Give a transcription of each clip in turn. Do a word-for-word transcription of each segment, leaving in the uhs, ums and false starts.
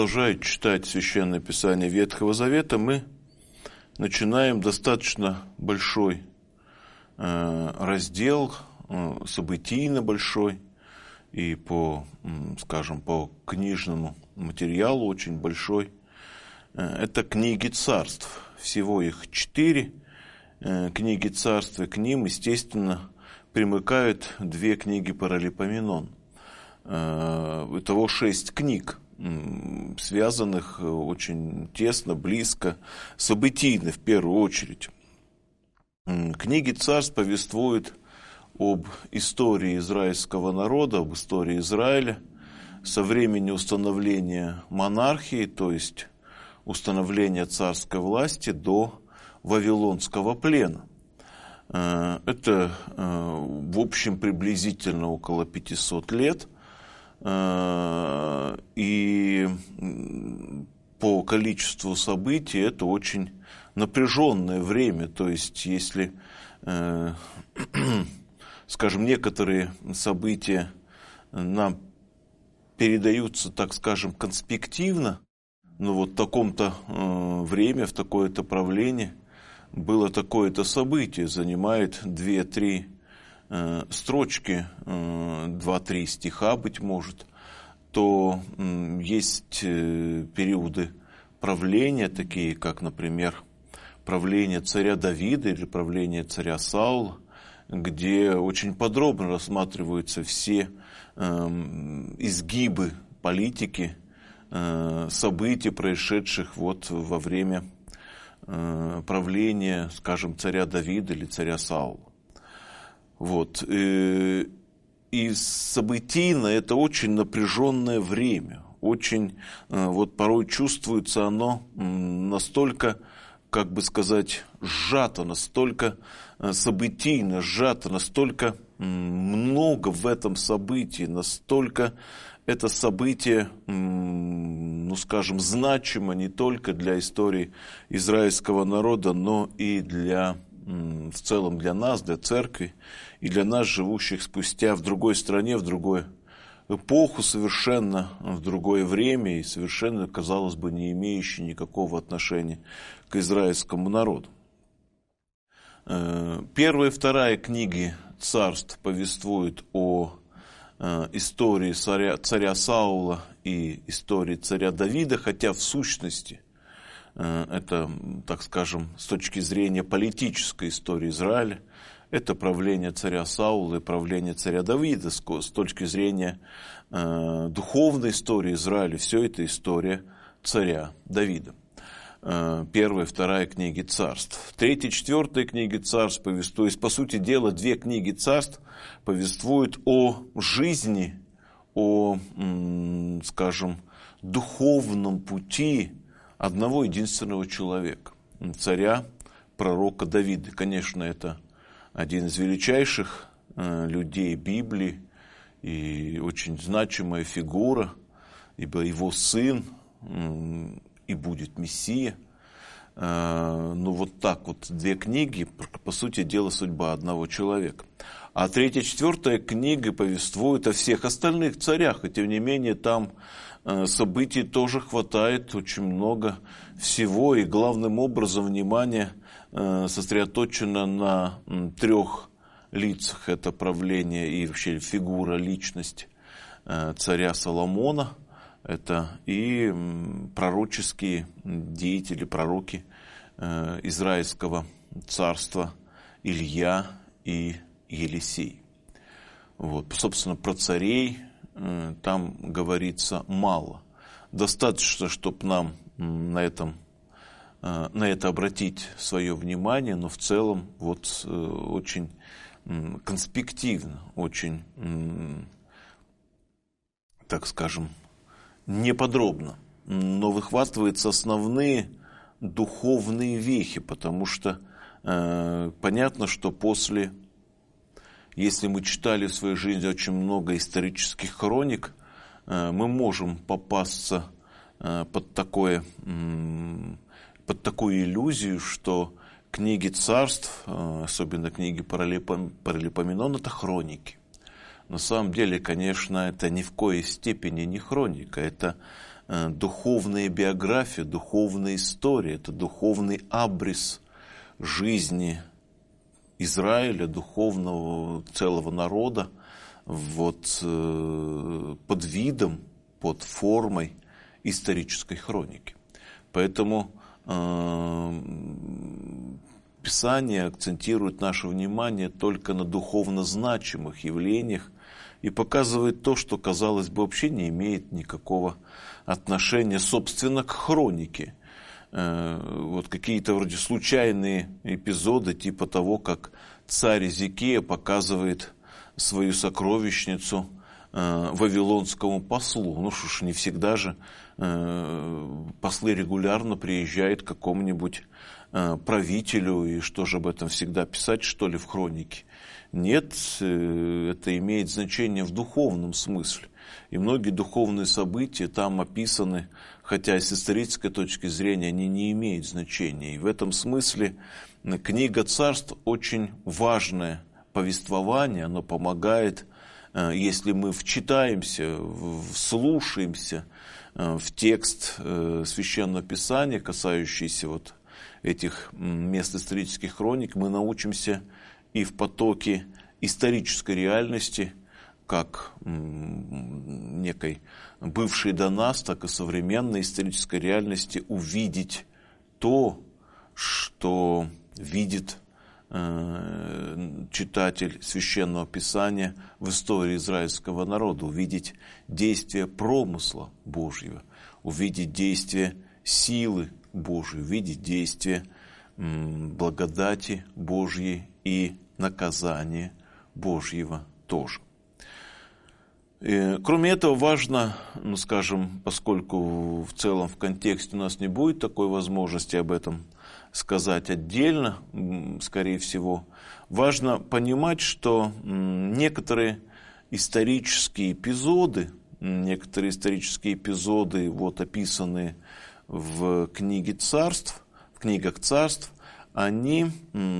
продолжая читать Священное Писание Ветхого Завета, мы начинаем достаточно большой э, раздел, э, событийно большой, и по, скажем, по книжному материалу очень большой. Это книги царств. Всего их четыре э, книги царств, и к ним, естественно, примыкают две книги Паралипоменон. Э, итого шесть книг, связанных очень тесно, близко, событийно в первую очередь. Книги царств повествуют об истории израильского народа, об истории Израиля со времени установления монархии, то есть установления царской власти, до Вавилонского плена. Это, в общем, приблизительно около пятисот лет. И по количеству событий это очень напряженное время. То есть, если, скажем, некоторые события нам передаются, так скажем, конспективно, но вот в таком-то время, в такое-то правление было такое-то событие, занимает две-три строчки, два-три стиха, быть может, то есть периоды правления, такие как, например, правление царя Давида или правление царя Саула, где очень подробно рассматриваются все изгибы политики, событий, происшедших вот во время правления, скажем, царя Давида или царя Саула. Вот. И событийно это очень напряженное время. Очень, вот порой чувствуется оно настолько, как бы сказать, сжато, настолько событийно сжато, настолько много в этом событии, настолько это событие, ну скажем, значимо не только для истории израильского народа, но и для, в целом для нас, для церкви, и для нас, живущих спустя в другой стране, в другую эпоху, совершенно в другое время, и совершенно, казалось бы, не имеющие никакого отношения к израильскому народу. Первая и вторая книги царств повествуют о истории царя, царя Саула и истории царя Давида, хотя в сущности это, так скажем, с точки зрения политической истории Израиля, это правление царя Саула и правление царя Давида. С точки зрения э, духовной истории Израиля, все это история царя Давида. Э, первая и вторая книги царств. Третья и четвертая книги царств повествуют, по сути дела, две книги царств повествуют о жизни, о, м, скажем, духовном пути одного единственного человека, царя, пророка Давида. Конечно, это один из величайших э, людей Библии и очень значимая фигура, ибо его сын э, и будет Мессия. Э, ну вот так вот две книги, по сути дела, судьба одного человека. А третья, четвертая книга повествует о всех остальных царях, и тем не менее там э, событий тоже хватает очень много всего, и главным образом внимание сосредоточена на трех лицах. Это правление и вообще фигура, личность царя Соломона. Это и пророческие деятели, пророки израильского царства Илья и Елисей. Вот. Собственно, про царей там говорится мало. Достаточно, чтобы нам на этом на это обратить свое внимание, но в целом вот очень конспективно, очень, так скажем, неподробно, но выхватываются основные духовные вехи, потому что э, понятно, что после, если мы читали в своей жизни очень много исторических хроник, э, мы можем попасться э, под такое под такую иллюзию, что книги царств, особенно книги Паралипоменон, это хроники. На самом деле, конечно, это ни в коей степени не хроника, это духовная биография, духовная история, это духовный абрис жизни Израиля, духовного целого народа, вот, под видом, под формой исторической хроники. Поэтому э, Писание акцентирует наше внимание только на духовно значимых явлениях и показывает то, что, казалось бы, вообще не имеет никакого отношения, собственно, к хронике. Э, вот какие-то вроде случайные эпизоды, типа того, как царь Иезекия показывает свою сокровищницу э, вавилонскому послу. Ну что ж, не всегда же э, послы регулярно приезжают к какому-нибудь э, правителю, и что же об этом всегда писать, что ли, в хронике? Нет, э, это имеет значение в духовном смысле. И многие духовные события там описаны, хотя с исторической точки зрения они не имеют значения. И в этом смысле книга Царств очень важная. Повествование, оно помогает, если мы вчитаемся, вслушаемся в текст Священного Писания, касающийся вот этих мест исторических хроник, мы научимся и в потоке исторической реальности, как некой бывшей до нас, так и современной исторической реальности, увидеть то, что видит читатель Священного Писания в истории израильского народа, увидеть действие промысла Божьего, увидеть действие силы Божьей, увидеть действие благодати Божьей и наказания Божьего тоже. И, кроме этого, важно, ну скажем, поскольку в целом в контексте у нас не будет такой возможности об этом сказать отдельно, скорее всего, важно понимать, что некоторые исторические эпизоды, некоторые исторические эпизоды, вот описанные в книге Царств, в книгах Царств, они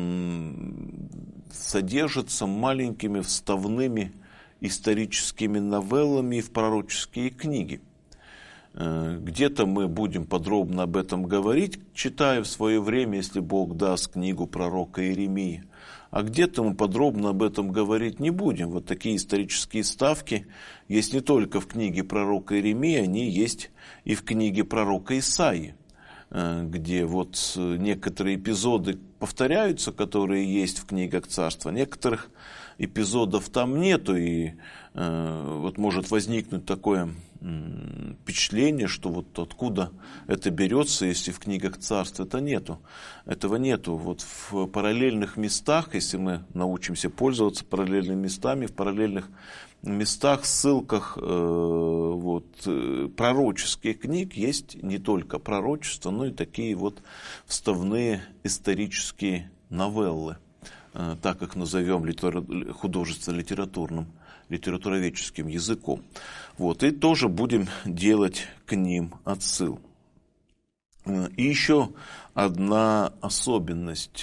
содержатся маленькими вставными историческими новеллами в пророческие книги. Где-то мы будем подробно об этом говорить, читая в свое время, если Бог даст, книгу пророка Иеремии. А где-то мы подробно об этом говорить не будем. Вот такие исторические ставки есть не только в книге пророка Иеремии, они есть и в книге пророка Исаии, где вот некоторые эпизоды повторяются, которые есть в книгах Царства, некоторых эпизодов там нету, и э, вот может возникнуть такое э, впечатление, что вот откуда это берется, если в книгах Царств это нету. Этого нету. Вот в параллельных местах, если мы научимся пользоваться параллельными местами, в параллельных местах, ссылках э, вот, э, пророческих книг есть не только пророчество, но и такие вот вставные исторические новеллы, так их назовем художественно-литературным, литературоведческим языком. Вот, и тоже будем делать к ним отсыл. И еще одна особенность.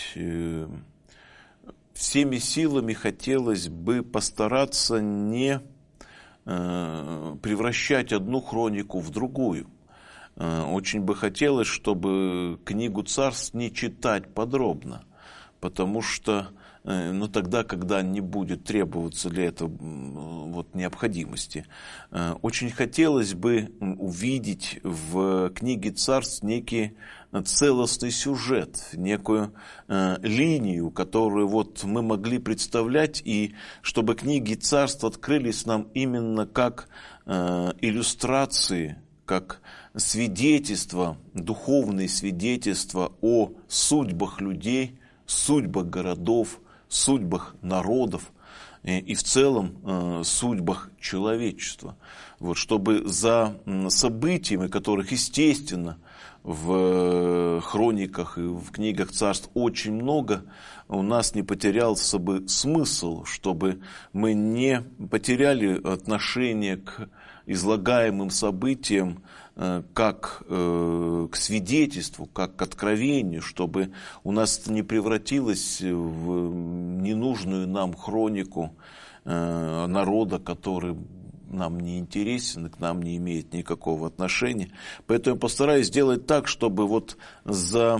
Всеми силами хотелось бы постараться не превращать одну хронику в другую. Очень бы хотелось, чтобы книгу Царств не читать подробно, потому что ну, тогда, когда не будет требоваться для этого вот, необходимости. Очень хотелось бы увидеть в книге Царств некий целостный сюжет, некую э, линию, которую вот мы могли представлять, и чтобы книги Царств открылись нам именно как э, иллюстрации, как свидетельства, духовные свидетельства о судьбах людей, судьбах городов, судьбах народов и, и в целом э, судьбах человечества. Вот, чтобы за событиями, которых, естественно, в хрониках и в книгах Царств очень много, у нас не потерялся бы смысл, чтобы мы не потеряли отношение к излагаемым событиям как к свидетельству, как к откровению, чтобы у нас это не превратилось в ненужную нам хронику народа, который нам не интересен и к нам не имеет никакого отношения. Поэтому я постараюсь сделать так, чтобы вот за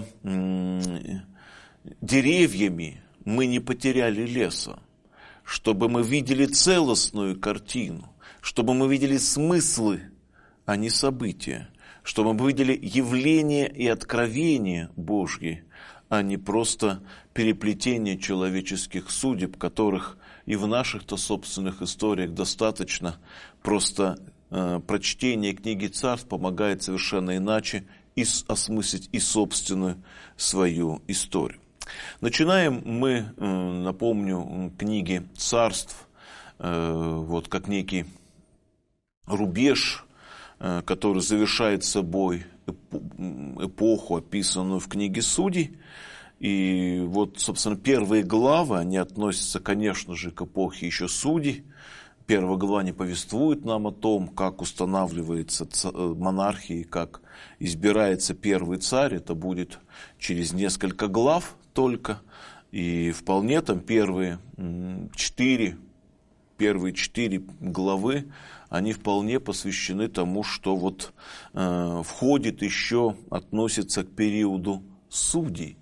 деревьями мы не потеряли леса, чтобы мы видели целостную картину, чтобы мы видели смыслы, а не события, чтобы мы видели явления и откровения Божьи, а не просто переплетение человеческих судеб, которых и в наших-то собственных историях достаточно. Просто э, прочтение книги Царств помогает совершенно иначе и осмыслить и собственную свою историю. Начинаем мы, э, напомню, книги Царств, э, вот как некий рубеж, э, который завершает собой эпоху, описанную в книге Судей. И вот, собственно, первые главы, они относятся, конечно же, к эпохе еще Судей. Первая глава не повествует нам о том, как устанавливается монархия, как избирается первый царь. Это будет через несколько глав только. И вполне там первые четыре, первые четыре главы, они вполне посвящены тому, что вот э, входит еще, относится к периоду Судей.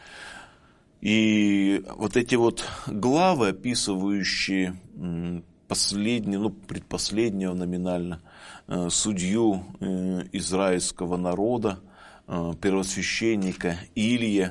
И вот эти вот главы, описывающие последнюю, ну, предпоследнюю номинально, э, судью э, израильского народа, э, первосвященника Илия,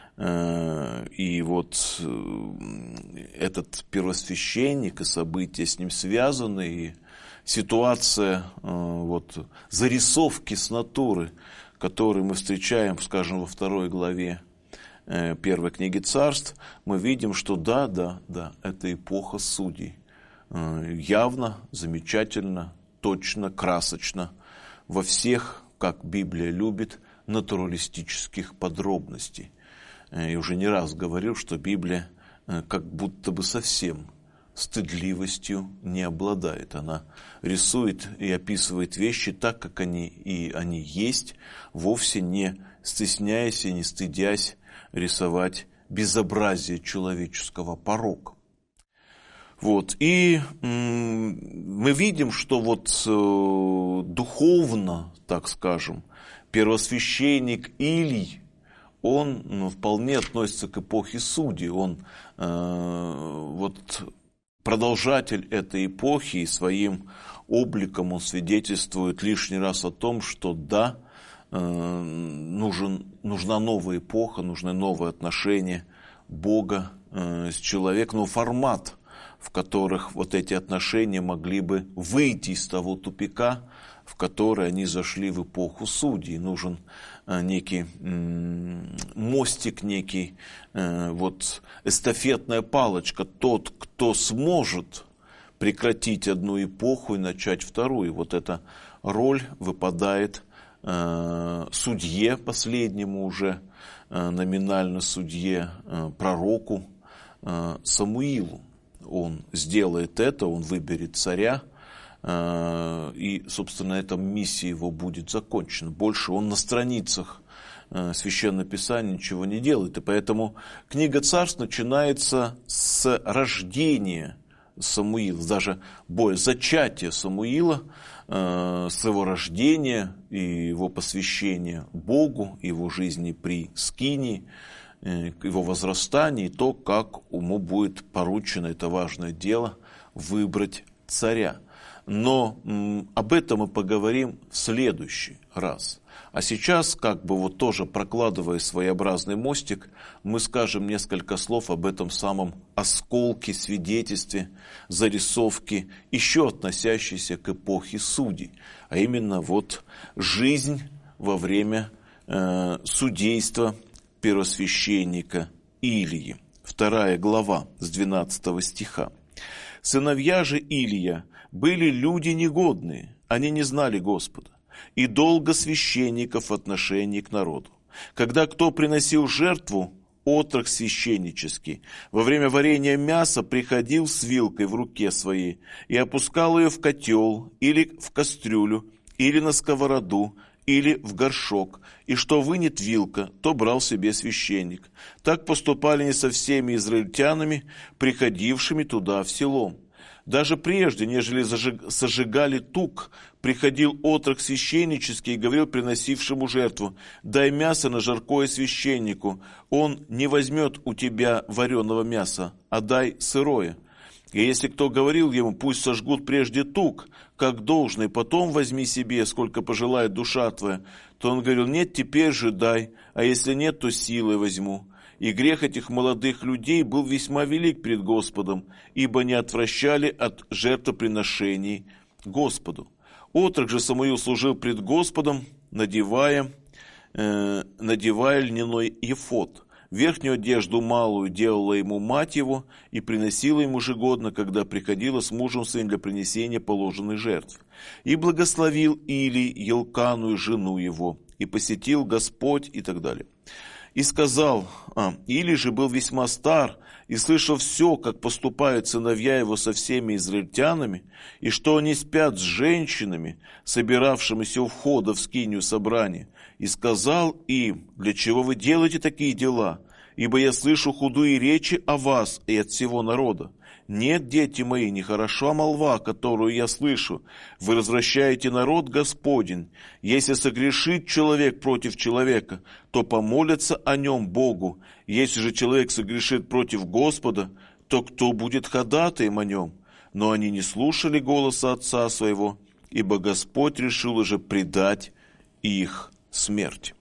э, и вот э, этот первосвященник и события с ним связаны, и ситуация, э, вот, зарисовки с натуры, которые мы встречаем, скажем, во второй главе э, первой книги Царств, мы видим, что да, да, да, это эпоха судей. Явно, замечательно, точно, красочно, во всех, как Библия любит, натуралистических подробностей. Я уже не раз говорил, что Библия как будто бы совсем стыдливостью не обладает. Она рисует и описывает вещи так, как они и они есть, вовсе не стесняясь и не стыдясь рисовать безобразие человеческого порока. Вот. И м, мы видим, что вот э, духовно, так скажем, первосвященник Илий, он ну, вполне относится к эпохе Судей. Он э, вот, продолжатель этой эпохи, и своим обликом он свидетельствует лишний раз о том, что да, э, нужен, нужна новая эпоха, нужны новые отношения Бога э, с человеком, но формат, в которых вот эти отношения могли бы выйти из того тупика, в который они зашли в эпоху Судей. Нужен э, некий э, мостик, некий э, вот эстафетная палочка, тот, кто сможет прекратить одну эпоху и начать вторую. Вот эта роль выпадает э, судье, последнему уже, э, номинально судье, э, пророку э, Самуилу. Он сделает это, он выберет царя, и, собственно, на этом миссия его будет закончена. Больше он на страницах Священного Писания ничего не делает. И поэтому книга Царств начинается с рождения Самуила, даже более зачатия Самуила, с его рождения и его посвящения Богу, его жизни при Скинии, его возрастание и то, как ему будет поручено это важное дело выбрать царя. Но м, об этом мы поговорим в следующий раз. А сейчас, как бы вот тоже прокладывая своеобразный мостик, мы скажем несколько слов об этом самом осколке, свидетельстве, зарисовке, еще относящейся к эпохе Судей, а именно вот жизнь во время э, судейства первосвященника Илии. Вторая глава с двенадцатого стиха. «Сыновья же Илия были люди негодные, они не знали Господа, и долго священников в отношении к народу. Когда кто приносил жертву, отрок священнический, во время варения мяса приходил с вилкой в руке своей и опускал ее в котел или в кастрюлю, или на сковороду, или в горшок, и что вынет вилка, то брал себе священник. Так поступали не со всеми израильтянами, приходившими туда в село. Даже прежде, нежели зажиг, сожигали тук, приходил отрок священнический и говорил приносившему жертву: дай мясо на жаркое священнику, он не возьмет у тебя вареного мяса, а дай сырое. И если кто говорил ему: пусть сожгут прежде тук, как должно, и потом возьми себе, сколько пожелает душа твоя, то он говорил: нет, теперь же дай, а если нет, то силой возьму. И грех этих молодых людей был весьма велик пред Господом, ибо не отвращали от жертвоприношений Господу. Отрок же Самуил служил пред Господом, надевая, э, надевая льняной ефод. Верхнюю одежду малую делала ему мать его и приносила ему ежегодно, когда приходила с мужем своим для принесения положенных жертв. И благословил Илий Елкану, жену его, и посетил Господь, и так далее. И сказал, а, Илий же был весьма стар, и слышал все, как поступают сыновья его со всеми израильтянами, и что они спят с женщинами, собиравшимися у входа в скинию собрания. И сказал им: для чего вы делаете такие дела? Ибо я слышу худые речи о вас и от всего народа. Нет, дети мои, нехороша молва, которую я слышу. Вы развращаете народ Господень. Если согрешит человек против человека, то помолятся о нем Богу. Если же человек согрешит против Господа, то кто будет ходатаем о нем? Но они не слушали голоса отца своего, ибо Господь решил уже предать их смерть.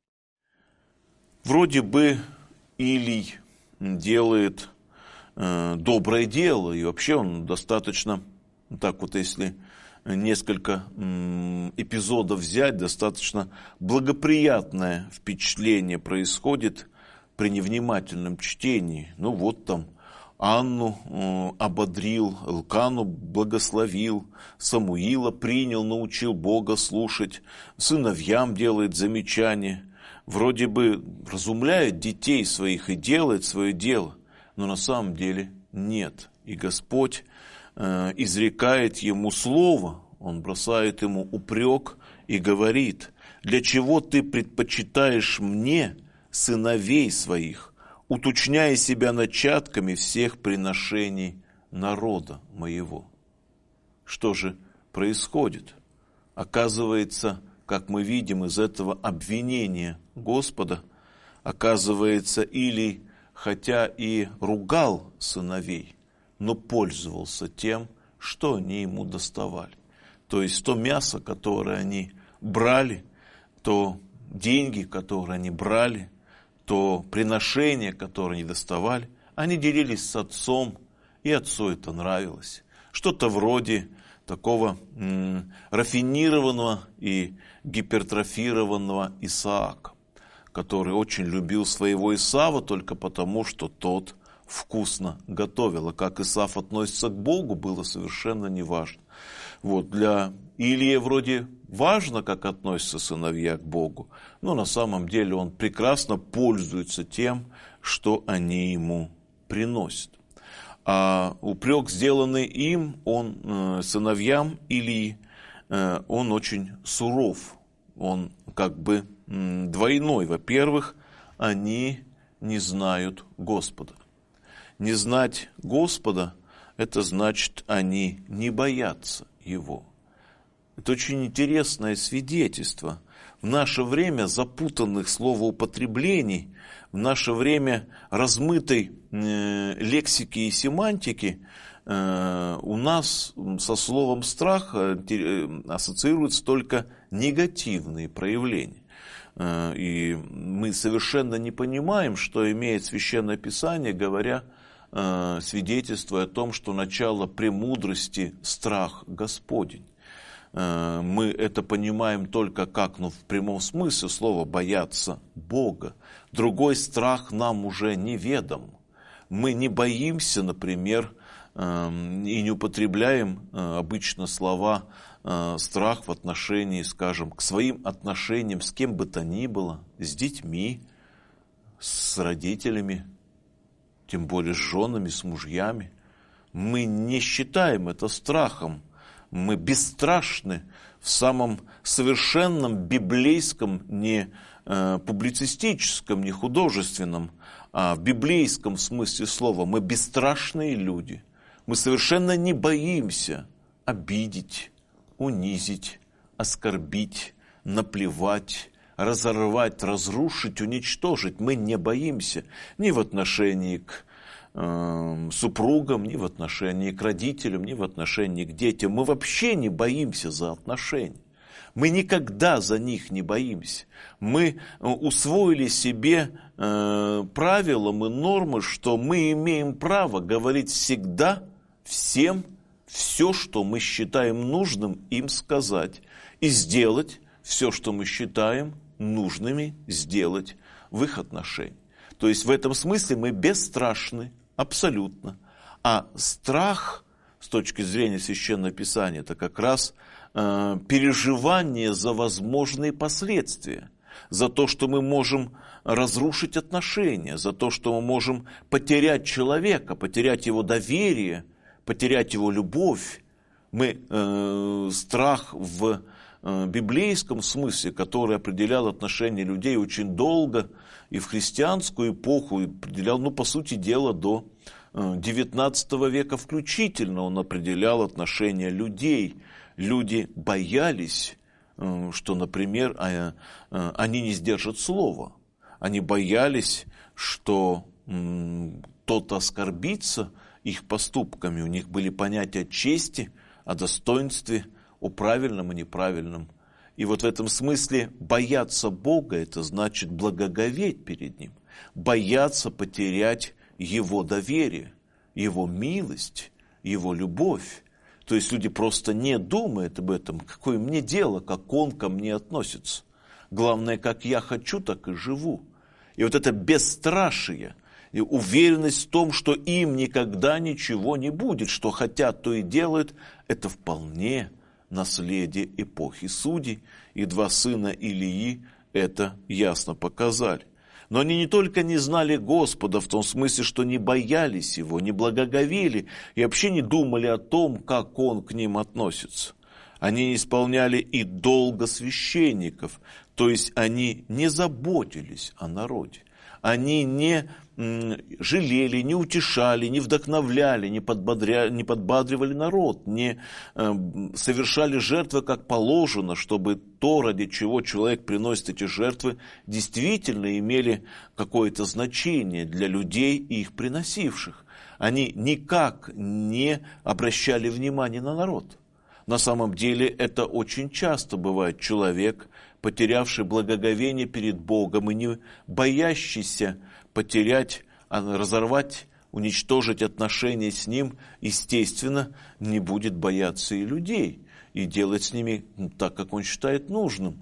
Вроде бы Илий делает э, доброе дело, и вообще он достаточно, так вот если несколько э, эпизодов взять, достаточно благоприятное впечатление происходит при невнимательном чтении. Ну вот там Анну э, ободрил, Элкану благословил, Самуила принял, научил Бога слушать, сыновьям делает замечания. Вроде бы вразумляет детей своих и делает свое дело, но на самом деле нет. И Господь э, изрекает ему слово, он бросает ему упрек и говорит: для чего ты предпочитаешь мне сыновей своих, уточняя себя начатками всех приношений народа моего? Что же происходит? Оказывается, как мы видим из этого обвинения Господа, оказывается, Илий, хотя и ругал сыновей, но пользовался тем, что они ему доставали. То есть то мясо, которое они брали, то деньги, которые они брали, то приношения, которые они доставали, они делились с отцом, и отцу это нравилось. Что-то вроде такого м, рафинированного и гипертрофированного Исаака, который очень любил своего Исава только потому, что тот вкусно готовил. А как Исав относится к Богу, было совершенно неважно. Вот, для Илия вроде важно, как относятся сыновья к Богу, но на самом деле он прекрасно пользуется тем, что они ему приносят. А упрек, сделанный им, он, э, сыновьям Илии, э, он очень суров. Он как бы э, двойной. Во-первых, они не знают Господа. Не знать Господа – это значит, они не боятся Его. Это очень интересное свидетельство. В наше время запутанных словоупотреблений, в наше время размытой э, лексики и семантики э, у нас со словом страх э, ассоциируются только негативные проявления. Э, и мы совершенно не понимаем, что имеет Священное Писание, говоря, э, свидетельствуя о том, что начало премудрости – страх Господень. Мы это понимаем только как, ну, в прямом смысле слова, бояться Бога. Другой страх нам уже неведом. Мы не боимся, например, и не употребляем обычно слова страх в отношении, скажем, к своим отношениям с кем бы то ни было, с детьми, с родителями, тем более с женами, с мужьями. Мы не считаем это страхом. Мы бесстрашны в самом совершенном библейском, не э, публицистическом, не художественном, а в библейском смысле слова. Мы бесстрашные люди. Мы совершенно не боимся обидеть, унизить, оскорбить, наплевать, разорвать, разрушить, уничтожить. Мы не боимся ни в отношении к э, супругам, ни в отношении к родителям, ни в отношении к детям. Мы вообще не боимся за отношения. Мы никогда за них не боимся. Мы усвоили себе э, правила, мы нормы, что мы имеем право говорить всегда всем все, что мы считаем нужным им сказать, и сделать все, что мы считаем нужными сделать в их отношении. То есть в этом смысле мы бесстрашны абсолютно. А страх с точки зрения Священного Писания это как раз э, переживание за возможные последствия, за то, что мы можем разрушить отношения, за то, что мы можем потерять человека, потерять его доверие, потерять его любовь. Мы э, страх в э, библейском смысле, который определял отношения людей очень долго и в христианскую эпоху, и определял, ну, по сути дела, до девятнадцатого века включительно он определял отношения людей. Люди боялись, что, например, они не сдержат слова. Они боялись, что кто-то оскорбится их поступками. У них были понятия о чести, о достоинстве, о правильном и неправильном. И вот в этом смысле бояться Бога – это значит благоговеть перед Ним. Бояться потерять Его доверие, Его милость, Его любовь. То есть люди просто не думают об этом. Какое мне дело, как Он ко мне относится. Главное, как я хочу, так и живу. И вот это бесстрашие, и уверенность в том, что им никогда ничего не будет, что хотят, то и делают, это вполне наследие эпохи судей. И два сына Илии это ясно показали. Но они не только не знали Господа в том смысле, что не боялись Его, не благоговели и вообще не думали о том, как Он к ним относится. Они не исполняли и долга священников, то есть они не заботились о народе. Они не жалели, не утешали, не вдохновляли, не, подбодря... не подбадривали народ, не э, совершали жертвы как положено, чтобы то, ради чего человек приносит эти жертвы, действительно имели какое-то значение для людей и их приносивших. Они никак не обращали внимания на народ. На самом деле это очень часто бывает человек, потерявший благоговение перед Богом и не боящийся потерять, разорвать, уничтожить отношения с Ним, естественно, не будет бояться и людей, и делать с ними так, как он считает нужным.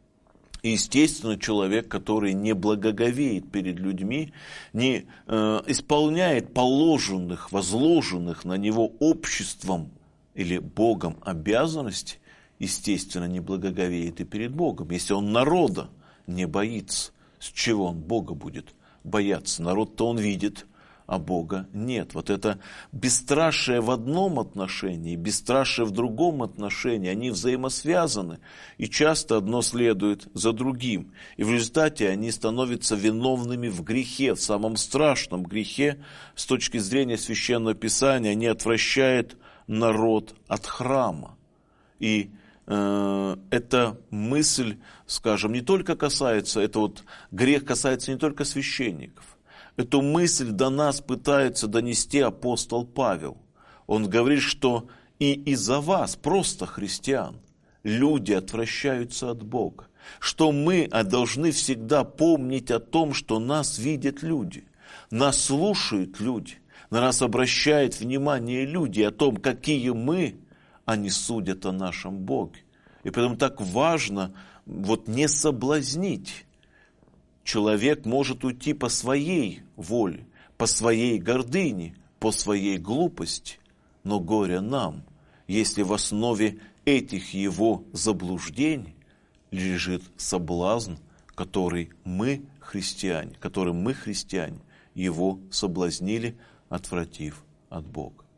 И, естественно, человек, который не благоговеет перед людьми, не э, исполняет положенных, возложенных на него обществом или Богом обязанностей, естественно, не благоговеет и перед Богом. Если он народа не боится, с чего он Бога будет бояться? Народ-то он видит, а Бога нет. Вот это бесстрашие в одном отношении, бесстрашие в другом отношении, они взаимосвязаны, и часто одно следует за другим. И в результате они становятся виновными в грехе, в самом страшном грехе. С точки зрения Священного Писания они отвращают народ от храма. И э, эта мысль, скажем, не только касается, это вот грех касается не только священников. Эту мысль до нас пытается донести апостол Павел. Он говорит, что и из-за вас, просто христиан, люди отвращаются от Бога. Что мы должны всегда помнить о том, что нас видят люди, нас слушают люди, на нас обращают внимание люди о том, какие мы, они судят о нашем Боге. И поэтому так важно вот не соблазнить. Человек может уйти по своей воле, по своей гордыне, по своей глупости. Но горе нам, если в основе этих его заблуждений лежит соблазн, который мы, христиане, которым мы, христиане, его соблазнили, отвратив от Бога.